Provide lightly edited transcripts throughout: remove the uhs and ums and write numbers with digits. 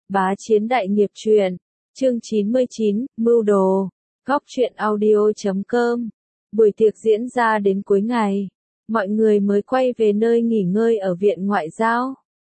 Bá Chiến Đại Nghiệp Truyện, chương 99, Mưu Đồ, Góc Truyện Audio.com. Buổi tiệc diễn ra đến cuối ngày, mọi người mới quay về nơi nghỉ ngơi ở Viện Ngoại giao.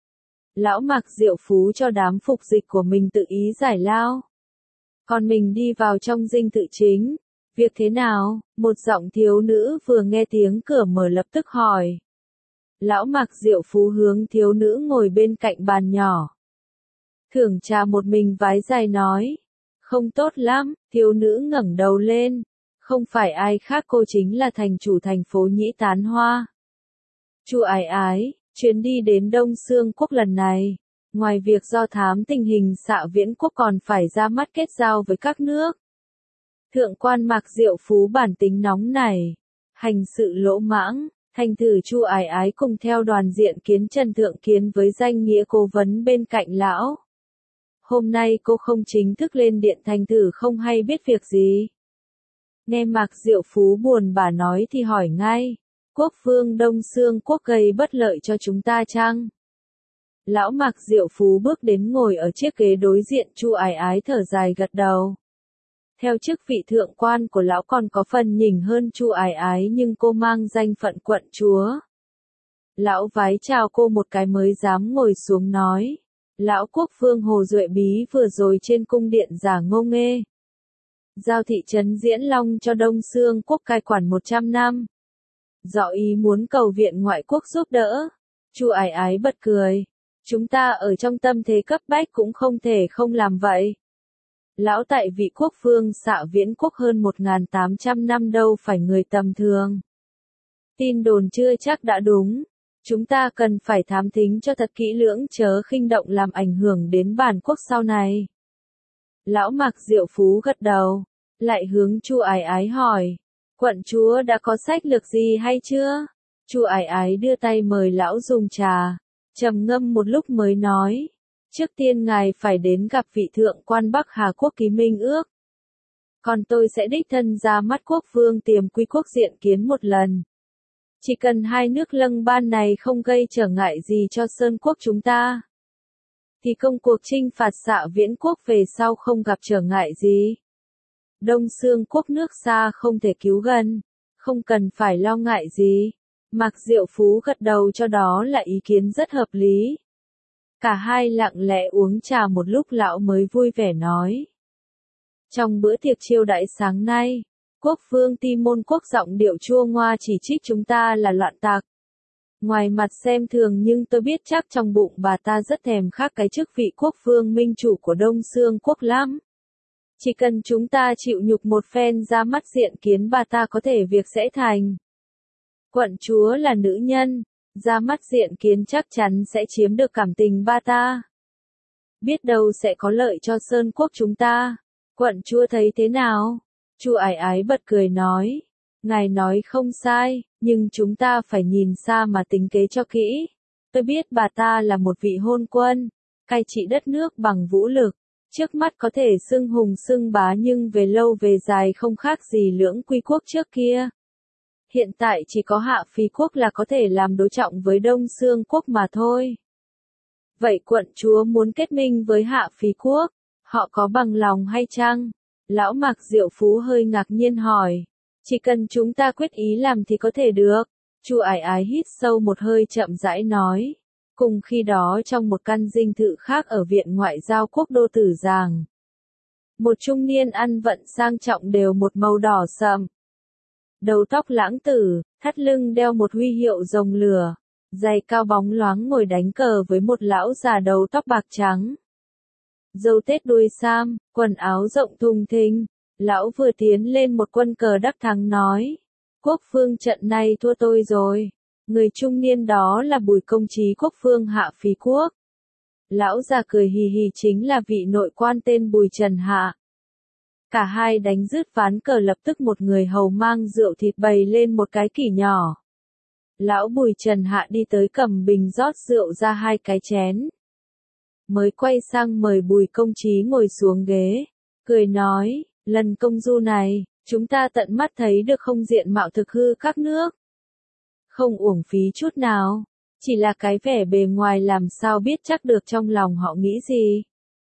Lão Mạc Diệu Phú cho đám phục dịch của mình tự ý giải lao. Còn mình đi vào trong dinh thự chính. Việc thế nào? Một giọng thiếu nữ vừa nghe tiếng cửa mở lập tức hỏi. Lão Mạc Diệu Phú hướng thiếu nữ ngồi bên cạnh bàn nhỏ. Thưởng trà một mình vái dài nói. Không tốt lắm, thiếu nữ ngẩng đầu lên. Không phải ai khác cô chính là thành chủ thành phố Nhĩ Tán Hoa. Chu Ái Ái, chuyến đi đến Đông Xương Quốc lần này, ngoài việc do thám tình hình Xạ Viễn Quốc còn phải ra mắt kết giao với các nước. Thượng quan Mạc Diệu Phú bản tính nóng nảy, hành sự lỗ mãng, thành thử Chu Ái Ái cùng theo đoàn diện kiến Trần Thượng Kiến với danh nghĩa cố vấn bên cạnh lão. Hôm nay cô không chính thức lên điện thành thử không hay biết việc gì. Nghe Mạc Diệu Phú buồn bã nói thì hỏi ngay, quốc vương Đông Xương Quốc gây bất lợi cho chúng ta chăng? Lão Mạc Diệu Phú bước đến ngồi ở chiếc ghế đối diện Chu Ái Ái thở dài gật đầu. Theo chức vị thượng quan của lão còn có phần nhỉnh hơn Chu Ái Ái nhưng cô mang danh phận quận chúa. Lão vái chào cô một cái mới dám ngồi xuống nói. Lão quốc vương Hồ Duệ Bí vừa rồi trên cung điện giả ngô nghê. Giao thị trấn Diễn Long cho Đông Xương Quốc cai quản 100 năm. Dọ ý muốn cầu viện ngoại quốc giúp đỡ. Chu Ái Ái bật cười. Chúng ta ở trong tâm thế cấp bách cũng không thể không làm vậy. Lão tại vị quốc vương Xạ Viễn Quốc hơn 1.800 năm đâu phải người tầm thường. Tin đồn chưa chắc đã đúng. Chúng ta cần phải thám thính cho thật kỹ lưỡng chớ khinh động làm ảnh hưởng đến bản quốc sau này. Lão Mạc Diệu Phú gật đầu, lại hướng Chu Ái Ái hỏi, quận chúa đã có sách lược gì hay chưa? Chu Ái Ái đưa tay mời lão dùng trà, trầm ngâm một lúc mới nói, trước tiên ngài phải đến gặp vị thượng quan Bắc Hà Quốc ký minh ước. Còn tôi sẽ đích thân ra mắt quốc vương Tiềm Quy Quốc diện kiến một lần. Chỉ cần hai nước Lâng Ban này không gây trở ngại gì cho Sơn Quốc chúng ta, thì công cuộc chinh phạt Xạ Viễn Quốc về sau không gặp trở ngại gì. Đông Xương Quốc nước xa không thể cứu gần, không cần phải lo ngại gì. Mạc Diệu Phú gật đầu cho đó là ý kiến rất hợp lý. Cả hai lặng lẽ uống trà một lúc lão mới vui vẻ nói. Trong bữa tiệc chiêu đãi sáng nay, quốc vương Ti Môn Quốc giọng điệu chua ngoa chỉ trích chúng ta là loạn tặc. Ngoài mặt xem thường nhưng tôi biết chắc trong bụng bà ta rất thèm khát cái chức vị quốc vương minh chủ của Đông Xương Quốc lắm. Chỉ cần chúng ta chịu nhục một phen ra mắt diện kiến bà ta có thể việc sẽ thành. Quận chúa là nữ nhân, ra mắt diện kiến chắc chắn sẽ chiếm được cảm tình bà ta. Biết đâu sẽ có lợi cho Sơn Quốc chúng ta. Quận chúa thấy thế nào? Chu Ái Ái bật cười nói. Ngài nói không sai, nhưng chúng ta phải nhìn xa mà tính kế cho kỹ. Tôi biết bà ta là một vị hôn quân, cai trị đất nước bằng vũ lực. Trước mắt có thể xưng hùng xưng bá nhưng về lâu về dài không khác gì Lưỡng Quy Quốc trước kia. Hiện tại chỉ có Hạ Phí Quốc là có thể làm đối trọng với Đông Xương Quốc mà thôi. Vậy quận chúa muốn kết minh với Hạ Phí Quốc, họ có bằng lòng hay chăng? Lão Mạc Diệu Phú hơi ngạc nhiên hỏi. Chỉ cần chúng ta quyết ý làm thì có thể được. Chu Ái Ái hít sâu một hơi chậm rãi nói. Cùng khi đó trong một căn dinh thự khác ở Viện Ngoại giao Quốc đô Tử Giàng. Một trung niên ăn vận sang trọng đều một màu đỏ sậm. Đầu tóc lãng tử, thắt lưng đeo một huy hiệu rồng lửa. Giày cao bóng loáng ngồi đánh cờ với một lão già đầu tóc bạc trắng. Râu tết đuôi sam, quần áo rộng thùng thình. Lão vừa tiến lên một quân cờ đắc thắng nói. Quốc phương trận này thua tôi rồi. Người trung niên đó là Bùi công trí quốc phương Hạ Phí Quốc. Lão già cười hì hì chính là vị nội quan tên Bùi Trần Hạ. Cả hai đánh dứt ván cờ lập tức một người hầu mang rượu thịt bày lên một cái kỷ nhỏ. Lão Bùi Trần Hạ đi tới cầm bình rót rượu ra hai cái chén. Mới quay sang mời Bùi công trí ngồi xuống ghế. Cười nói, lần công du này, chúng ta tận mắt thấy được không diện mạo thực hư các nước. Không uổng phí chút nào, chỉ là cái vẻ bề ngoài làm sao biết chắc được trong lòng họ nghĩ gì.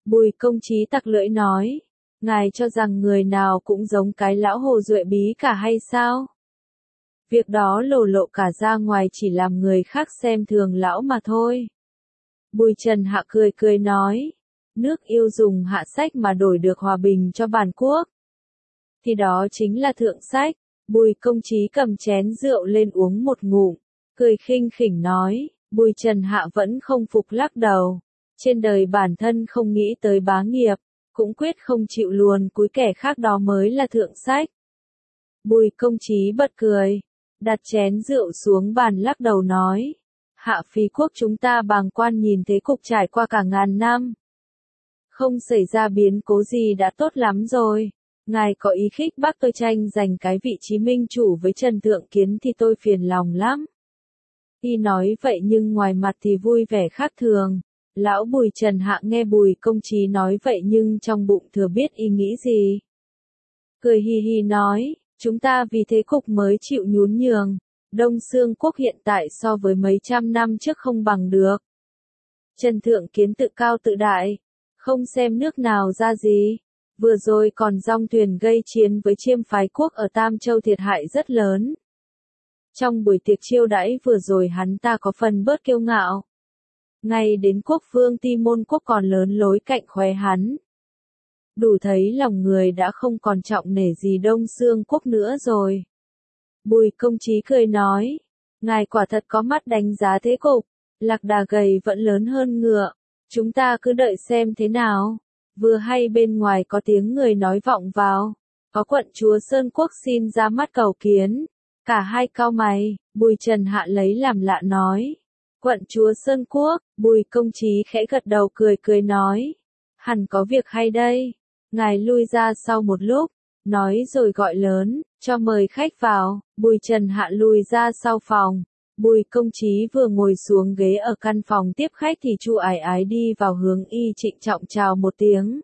Bùi công trí tặc lưỡi nói, ngài cho rằng người nào cũng giống cái lão hồ duệ bí cả hay sao? Việc đó lộ lộ cả ra ngoài chỉ làm người khác xem thường lão mà thôi. Bùi Trần Hạ cười cười nói, nước yêu dùng hạ sách mà đổi được hòa bình cho bản quốc. Thì đó chính là thượng sách. Bùi công trí cầm chén rượu lên uống một ngụm, cười khinh khỉnh nói, Bùi Trần Hạ vẫn không phục lắc đầu. Trên đời bản thân không nghĩ tới bá nghiệp, cũng quyết không chịu luồn cúi kẻ khác, đó mới là thượng sách. Bùi công trí bật cười, đặt chén rượu xuống bàn lắc đầu nói, Hạ phí quốc chúng ta bàng quan nhìn thế cục trải qua cả ngàn năm. Không xảy ra biến cố gì đã tốt lắm rồi. Ngài có ý khích bác tôi tranh giành cái vị trí minh chủ với Trần Thượng Kiến thì tôi phiền lòng lắm. Y nói vậy nhưng ngoài mặt thì vui vẻ khác thường. Lão Bùi Trần Hạ nghe Bùi công trí nói vậy nhưng trong bụng thừa biết y nghĩ gì. Cười hì hì nói, chúng ta vì thế cục mới chịu nhún nhường. Đông Xương quốc hiện tại so với mấy trăm năm trước không bằng được. Trần Thượng Kiến tự cao tự đại, không xem nước nào ra gì. Vừa rồi còn dong thuyền gây chiến với Chiêm phái quốc ở Tam Châu thiệt hại rất lớn. Trong buổi tiệc chiêu đãi vừa rồi hắn ta có phần bớt kiêu ngạo. Ngay đến quốc vương Ti Môn quốc còn lớn lối cạnh khóe hắn. Đủ thấy lòng người đã không còn trọng nể gì Đông Xương quốc nữa rồi. Bùi công trí cười nói, ngài quả thật có mắt đánh giá thế cục, lạc đà gầy vẫn lớn hơn ngựa, chúng ta cứ đợi xem thế nào. Vừa hay bên ngoài có tiếng người nói vọng vào, có quận chúa Sơn Quốc xin ra mắt cầu kiến. Cả hai cau mày, Bùi Trần Hạ lấy làm lạ nói, quận chúa Sơn Quốc. Bùi công trí khẽ gật đầu cười cười nói, hẳn có việc hay đây. Ngài lui ra sau một lúc, nói rồi gọi lớn, cho mời khách vào. Bùi Trần Hạ lùi ra sau phòng. Bùi công trí vừa ngồi xuống ghế ở căn phòng tiếp khách thì Chu Ải Ái đi vào hướng y trịnh trọng chào một tiếng.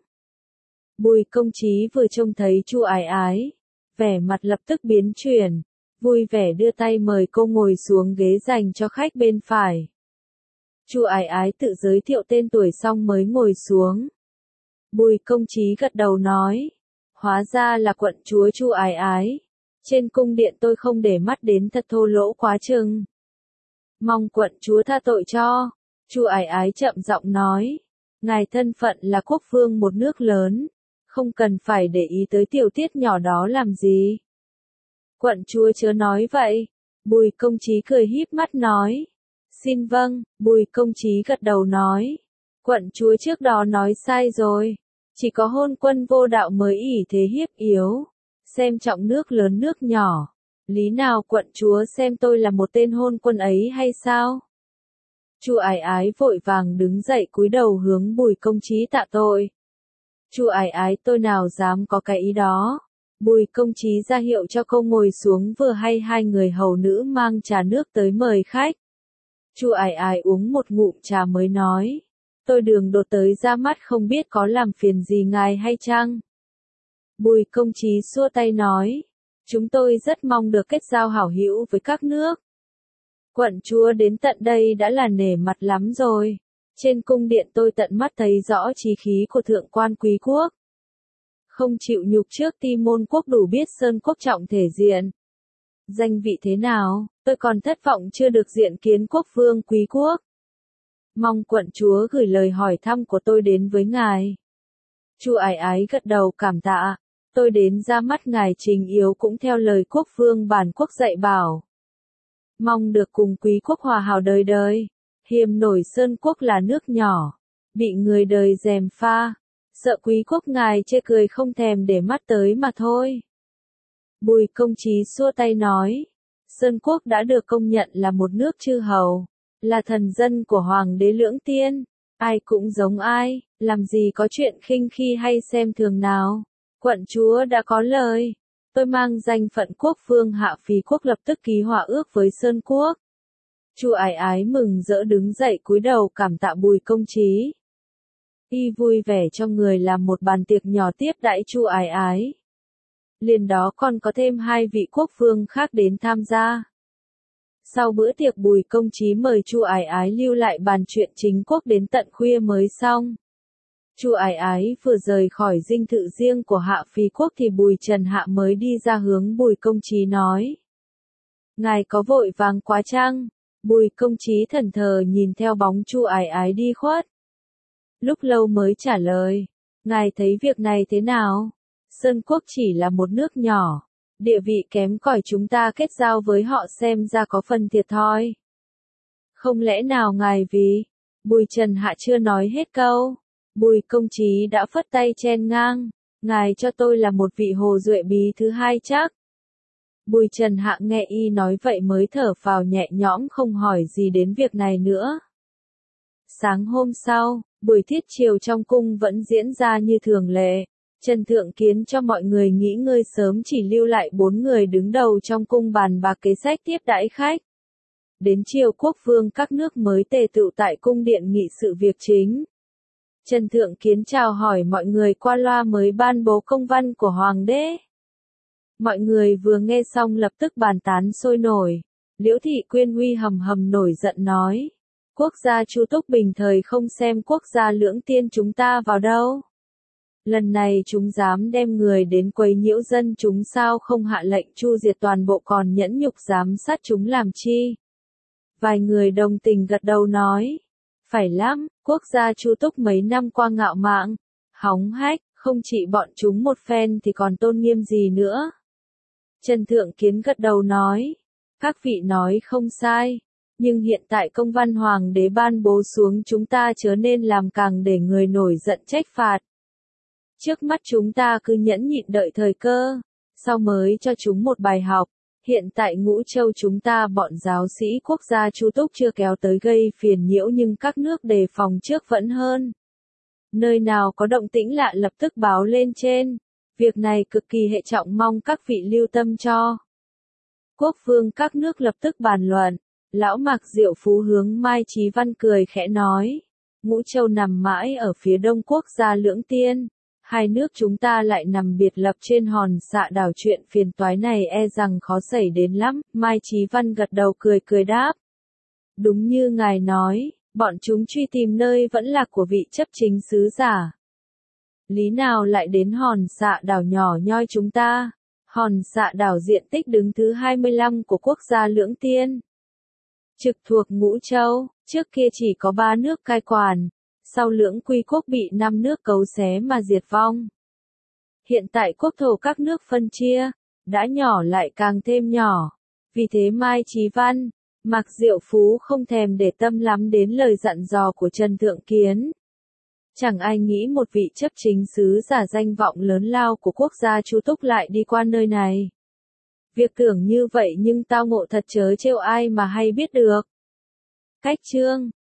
Bùi công trí vừa trông thấy Chu Ải Ái, vẻ mặt lập tức biến chuyển, vui vẻ đưa tay mời cô ngồi xuống ghế dành cho khách bên phải. Chu Ải Ái tự giới thiệu tên tuổi xong mới ngồi xuống. Bùi công trí gật đầu nói, hóa ra là quận chúa Chu Ải Ái. Trên cung điện tôi không để mắt đến thật thô lỗ quá chừng. Mong quận chúa tha tội cho. Chu Ải Ái chậm giọng nói, ngài thân phận là quốc vương một nước lớn, không cần phải để ý tới tiểu tiết nhỏ đó làm gì. Quận chúa chớ nói vậy. Bùi công trí cười híp mắt nói, xin vâng. Bùi công trí gật đầu nói, quận chúa trước đó nói sai rồi, chỉ có hôn quân vô đạo mới ỷ thế hiếp yếu, xem trọng nước lớn nước nhỏ. Lý nào quận chúa xem tôi là một tên hôn quân ấy hay sao? Chu Ải Ái vội vàng đứng dậy cúi đầu hướng Bùi công trí tạ tội. Chu Ải Ái, tôi nào dám có cái ý đó. Bùi công trí ra hiệu cho cô ngồi xuống, vừa hay hai người hầu nữ mang trà nước tới mời khách. Chu Ải Ái uống một ngụm trà mới nói, tôi đường đột tới ra mắt không biết có làm phiền gì ngài hay chăng? Bùi công trí xua tay nói, chúng tôi rất mong được kết giao hảo hữu với các nước. Quận chúa đến tận đây đã là nể mặt lắm rồi. Trên cung điện tôi tận mắt thấy rõ chí khí của thượng quan quý quốc. Không chịu nhục trước Ti Môn quốc đủ biết Sơn quốc trọng thể diện. Danh vị thế nào, tôi còn thất vọng chưa được diện kiến quốc vương quý quốc. Mong quận chúa gửi lời hỏi thăm của tôi đến với ngài. Chu Ải Ái gật đầu cảm tạ. Tôi đến ra mắt ngài trình yếu cũng theo lời quốc vương bản quốc dạy bảo. Mong được cùng quý quốc hòa hảo đời đời. Hiềm nổi Sơn quốc là nước nhỏ, bị người đời gièm pha, sợ quý quốc ngài chê cười không thèm để mắt tới mà thôi. Bùi công trí xua tay nói, Sơn quốc đã được công nhận là một nước chư hầu, là thần dân của Hoàng đế Lưỡng Tiên, ai cũng giống ai, làm gì có chuyện khinh khi hay xem thường nào. Quận chúa đã có lời, tôi mang danh phận quốc vương Hạ phí quốc lập tức ký hòa ước với Sơn quốc. Chu Ải Ái mừng rỡ đứng dậy cúi đầu cảm tạ Bùi công trí. Y vui vẻ cho người làm một bàn tiệc nhỏ tiếp đãi Chu Ải Ái. Liền đó còn có thêm hai vị quốc vương khác đến tham gia. Sau bữa tiệc Bùi công trí mời Chu Ải Ái lưu lại bàn chuyện chính quốc đến tận khuya mới xong. Chu Ái Ái vừa rời khỏi dinh thự riêng của Hạ Phí Quốc thì Bùi Trần Hạ mới đi ra hướng Bùi Công Chí nói. Ngài có vội vàng quá chăng? Bùi Công Chí thẫn thờ nhìn theo bóng Chu Ái Ái đi khuất. Lúc lâu mới trả lời. Ngài thấy việc này thế nào? Sơn Quốc chỉ là một nước nhỏ. Địa vị kém cỏi, chúng ta kết giao với họ xem ra có phần thiệt thòi. Không lẽ nào ngài vì... Bùi Trần Hạ chưa nói hết câu. Bùi Công Chí đã phất tay chen ngang. Ngài cho tôi là một vị Hồ Duệ Bí thứ hai chắc. Bùi Trần Hạ nghe y nói vậy mới thở phào nhẹ nhõm, không hỏi gì đến việc này nữa. Sáng hôm sau, buổi thiết chiều trong cung vẫn diễn ra như thường lệ. Trần Thượng Kiến cho mọi người nghỉ ngơi sớm, chỉ lưu lại 4 người đứng đầu trong cung bàn bạc kế sách tiếp đãi khách. Đến chiều quốc vương các nước mới tề tựu tại cung điện nghị sự việc chính. Trần Thượng Kiến chào hỏi mọi người qua loa mới ban bố công văn của Hoàng đế. Mọi người vừa nghe xong lập tức bàn tán sôi nổi. Liễu Thị Quyên Huy hầm hầm nổi giận nói. Quốc gia Chu Túc bình thời không xem quốc gia Lưỡng Tiên chúng ta vào đâu. Lần này chúng dám đem người đến quấy nhiễu dân chúng, sao không hạ lệnh chu diệt toàn bộ, còn nhẫn nhục giám sát chúng làm chi? Vài người đồng tình gật đầu nói. Phải lắm, quốc gia Chu Túc mấy năm qua ngạo mạn, hóng hách, không chỉ bọn chúng một phen thì còn tôn nghiêm gì nữa. Trần Thượng Kiến gật đầu nói. Các vị nói không sai. Nhưng hiện tại công văn Hoàng đế ban bố xuống, chúng ta chớ nên làm càng để người nổi giận trách phạt. Trước mắt chúng ta cứ nhẫn nhịn đợi thời cơ, sau mới cho chúng một bài học. Hiện tại Ngũ Châu chúng ta bọn giáo sĩ quốc gia Chu Túc chưa kéo tới gây phiền nhiễu, nhưng các nước đề phòng trước vẫn hơn. Nơi nào có động tĩnh lạ lập tức báo lên trên. Việc này cực kỳ hệ trọng, mong các vị lưu tâm cho. Quốc vương các nước lập tức bàn luận. Lão Mạc Diệu Phú hướng Mai Chí Văn cười khẽ nói. Ngũ Châu nằm mãi ở phía đông quốc gia Lưỡng Tiên. Hai nước chúng ta lại nằm biệt lập trên hòn xạ đảo, chuyện phiền toái này e rằng khó xảy đến lắm. Mai Chí Văn gật đầu cười cười đáp. Đúng như ngài nói, bọn chúng truy tìm nơi vẫn lạc của vị chấp chính sứ giả. Lý nào lại đến hòn xạ đảo nhỏ nhoi chúng ta? Hòn xạ đảo diện tích đứng thứ 25 của quốc gia Lưỡng Tiên. Trực thuộc Ngũ Châu, trước kia chỉ có 3 nước cai quản. Sau Lưỡng Quy Quốc bị 5 nước cấu xé mà diệt vong. Hiện tại quốc thổ các nước phân chia, đã nhỏ lại càng thêm nhỏ. Vì thế Mai Chí Văn, Mạc Diệu Phú không thèm để tâm lắm đến lời dặn dò của Trần Thượng Kiến. Chẳng ai nghĩ một vị chấp chính sứ giả danh vọng lớn lao của quốc gia Chu Túc lại đi qua nơi này. Việc tưởng như vậy nhưng tao ngộ thật, chớ trêu ai mà hay biết được. Cách chương